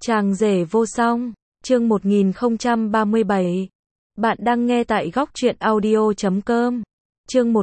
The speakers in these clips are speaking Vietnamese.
Chàng rể vô song, chương 1037. Bạn đang nghe tại góc truyện audio.com. Chương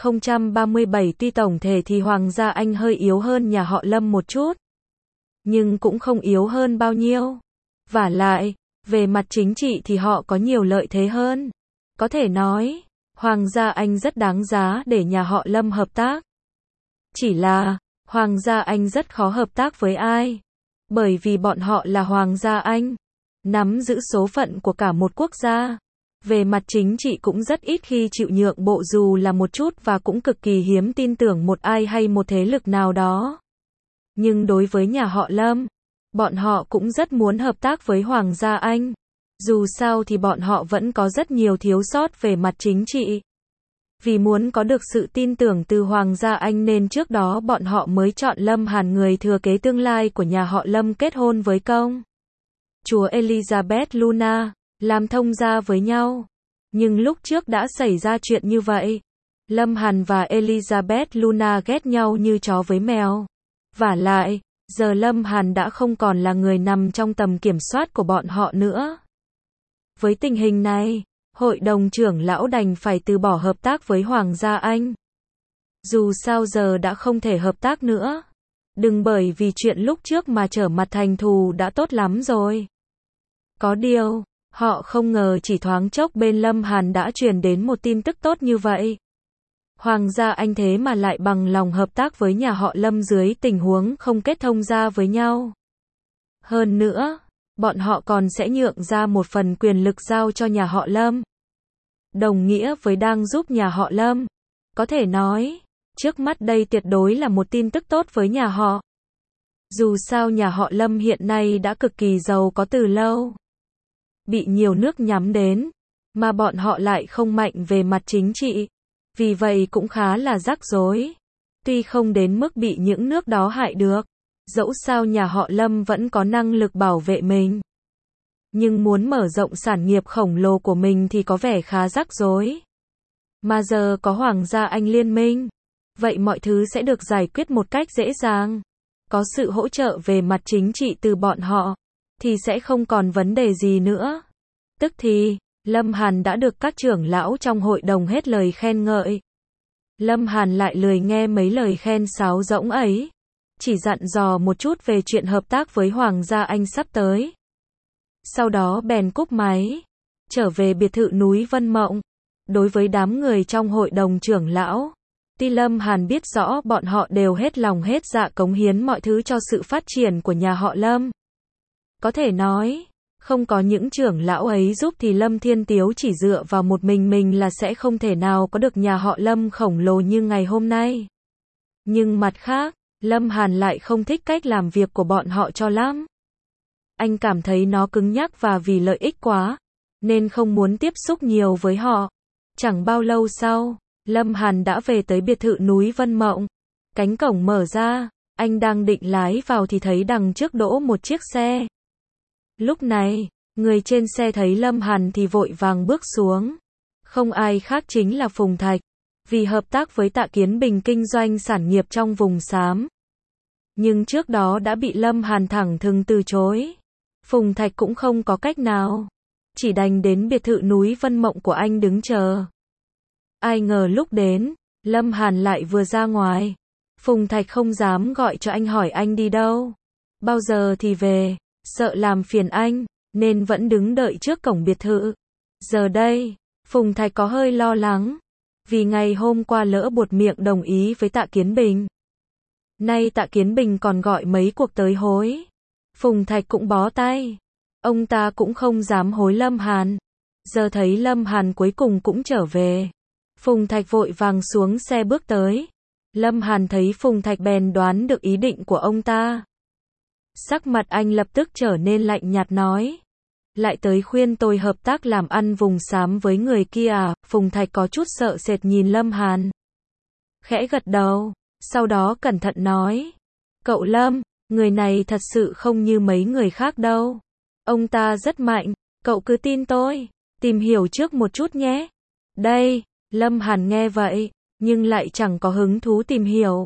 1037. Tuy tổng thể thì Hoàng gia Anh hơi yếu hơn nhà họ Lâm một chút, nhưng cũng không yếu hơn bao nhiêu. Vả lại, về mặt chính trị thì họ có nhiều lợi thế hơn. Có thể nói, Hoàng gia Anh rất đáng giá để nhà họ Lâm hợp tác. Chỉ là, Hoàng gia Anh rất khó hợp tác với ai. Bởi vì bọn họ là Hoàng gia Anh, nắm giữ số phận của cả một quốc gia. Về mặt chính trị cũng rất ít khi chịu nhượng bộ dù là một chút, và cũng cực kỳ hiếm tin tưởng một ai hay một thế lực nào đó. Nhưng đối với nhà họ Lâm, bọn họ cũng rất muốn hợp tác với Hoàng gia Anh. Dù sao thì bọn họ vẫn có rất nhiều thiếu sót về mặt chính trị. Vì muốn có được sự tin tưởng từ Hoàng gia Anh nên trước đó bọn họ mới chọn Lâm Hàn, người thừa kế tương lai của nhà họ Lâm, kết hôn với công chúa Elizabeth Luna, làm thông gia với nhau. Nhưng lúc trước đã xảy ra chuyện như vậy. Lâm Hàn và Elizabeth Luna ghét nhau như chó với mèo. Vả lại, giờ Lâm Hàn đã không còn là người nằm trong tầm kiểm soát của bọn họ nữa. Với tình hình này, Hội đồng trưởng lão đành phải từ bỏ hợp tác với Hoàng gia Anh. Dù sao giờ đã không thể hợp tác nữa. Đừng bởi vì chuyện lúc trước mà trở mặt thành thù đã tốt lắm rồi. Có điều, họ không ngờ chỉ thoáng chốc bên Lâm Hàn đã truyền đến một tin tức tốt như vậy. Hoàng gia Anh thế mà lại bằng lòng hợp tác với nhà họ Lâm dưới tình huống không kết thông gia với nhau. Hơn nữa, bọn họ còn sẽ nhượng ra một phần quyền lực giao cho nhà họ Lâm. Đồng nghĩa với đang giúp nhà họ Lâm. Có thể nói, trước mắt đây tuyệt đối là một tin tức tốt với nhà họ. Dù sao nhà họ Lâm hiện nay đã cực kỳ giàu có từ lâu. Bị nhiều nước nhắm đến, mà bọn họ lại không mạnh về mặt chính trị. Vì vậy cũng khá là rắc rối. Tuy không đến mức bị những nước đó hại được, dẫu sao nhà họ Lâm vẫn có năng lực bảo vệ mình. Nhưng muốn mở rộng sản nghiệp khổng lồ của mình thì có vẻ khá rắc rối. Mà giờ có Hoàng gia Anh liên minh, vậy mọi thứ sẽ được giải quyết một cách dễ dàng. Có sự hỗ trợ về mặt chính trị từ bọn họ, thì sẽ không còn vấn đề gì nữa. Tức thì, Lâm Hàn đã được các trưởng lão trong hội đồng hết lời khen ngợi. Lâm Hàn lại lười nghe mấy lời khen sáo rỗng ấy. Chỉ dặn dò một chút về chuyện hợp tác với Hoàng gia Anh sắp tới. Sau đó bèn cúp máy, trở về biệt thự núi Vân Mộng. Đối với đám người trong hội đồng trưởng lão, tuy Lâm Hàn biết rõ bọn họ đều hết lòng hết dạ cống hiến mọi thứ cho sự phát triển của nhà họ Lâm. Có thể nói, không có những trưởng lão ấy giúp thì Lâm Thiên Tiếu chỉ dựa vào một mình là sẽ không thể nào có được nhà họ Lâm khổng lồ như ngày hôm nay. Nhưng mặt khác, Lâm Hàn lại không thích cách làm việc của bọn họ cho lắm. Anh cảm thấy nó cứng nhắc và vì lợi ích quá, nên không muốn tiếp xúc nhiều với họ. Chẳng bao lâu sau, Lâm Hàn đã về tới biệt thự núi Vân Mộng. Cánh cổng mở ra, anh đang định lái vào thì thấy đằng trước đỗ một chiếc xe. Lúc này, người trên xe thấy Lâm Hàn thì vội vàng bước xuống. Không ai khác chính là Phùng Thạch, vì hợp tác với Tạ Kiến Bình kinh doanh sản nghiệp trong vùng xám. Nhưng trước đó đã bị Lâm Hàn thẳng thừng từ chối. Phùng Thạch cũng không có cách nào, chỉ đành đến biệt thự núi Vân Mộng của anh đứng chờ. Ai ngờ lúc đến, Lâm Hàn lại vừa ra ngoài. Phùng Thạch không dám gọi cho anh hỏi anh đi đâu, bao giờ thì về, sợ làm phiền anh, nên vẫn đứng đợi trước cổng biệt thự. Giờ đây, Phùng Thạch có hơi lo lắng, vì ngày hôm qua lỡ buột miệng đồng ý với Tạ Kiến Bình. Nay Tạ Kiến Bình còn gọi mấy cuộc tới hối. Phùng Thạch cũng bó tay. Ông ta cũng không dám hối Lâm Hàn. Giờ thấy Lâm Hàn cuối cùng cũng trở về, Phùng Thạch vội vàng xuống xe bước tới. Lâm Hàn thấy Phùng Thạch bèn đoán được ý định của ông ta. Sắc mặt anh lập tức trở nên lạnh nhạt nói: lại tới khuyên tôi hợp tác làm ăn vùng xám với người kia à? Phùng Thạch có chút sợ sệt nhìn Lâm Hàn, khẽ gật đầu, sau đó cẩn thận nói: cậu Lâm, người này thật sự không như mấy người khác đâu. Ông ta rất mạnh, cậu cứ tin tôi, tìm hiểu trước một chút nhé. Đây, Lâm Hàn nghe vậy, nhưng lại chẳng có hứng thú tìm hiểu.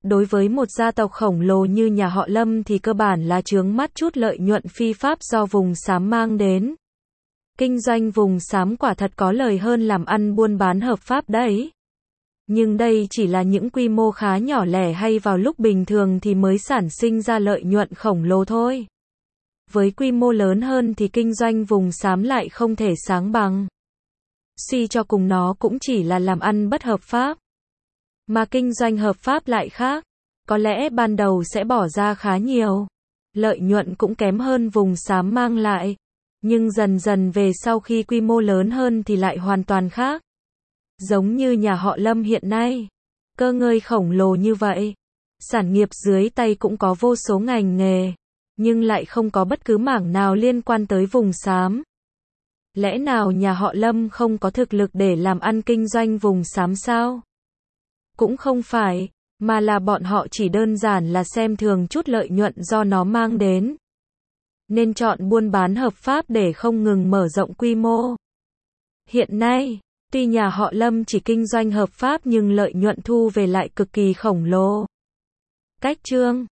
Đối với một gia tộc khổng lồ như nhà họ Lâm thì cơ bản là chướng mắt chút lợi nhuận phi pháp do vùng xám mang đến. Kinh doanh vùng xám quả thật có lời hơn làm ăn buôn bán hợp pháp đấy. Nhưng đây chỉ là những quy mô khá nhỏ lẻ hay vào lúc bình thường thì mới sản sinh ra lợi nhuận khổng lồ thôi. Với quy mô lớn hơn thì kinh doanh vùng xám lại không thể sánh bằng. Suy cho cùng nó cũng chỉ là làm ăn bất hợp pháp. Mà kinh doanh hợp pháp lại khác. Có lẽ ban đầu sẽ bỏ ra khá nhiều. Lợi nhuận cũng kém hơn vùng xám mang lại. Nhưng dần dần về sau khi quy mô lớn hơn thì lại hoàn toàn khác. Giống như nhà họ Lâm hiện nay. Cơ ngơi khổng lồ như vậy. Sản nghiệp dưới tay cũng có vô số ngành nghề. Nhưng lại không có bất cứ mảng nào liên quan tới vùng xám. Lẽ nào nhà họ Lâm không có thực lực để làm ăn kinh doanh vùng xám sao? Cũng không phải, mà là bọn họ chỉ đơn giản là xem thường chút lợi nhuận do nó mang đến. Nên chọn buôn bán hợp pháp để không ngừng mở rộng quy mô. Hiện nay, tuy nhà họ Lâm chỉ kinh doanh hợp pháp nhưng lợi nhuận thu về lại cực kỳ khổng lồ. Cách chương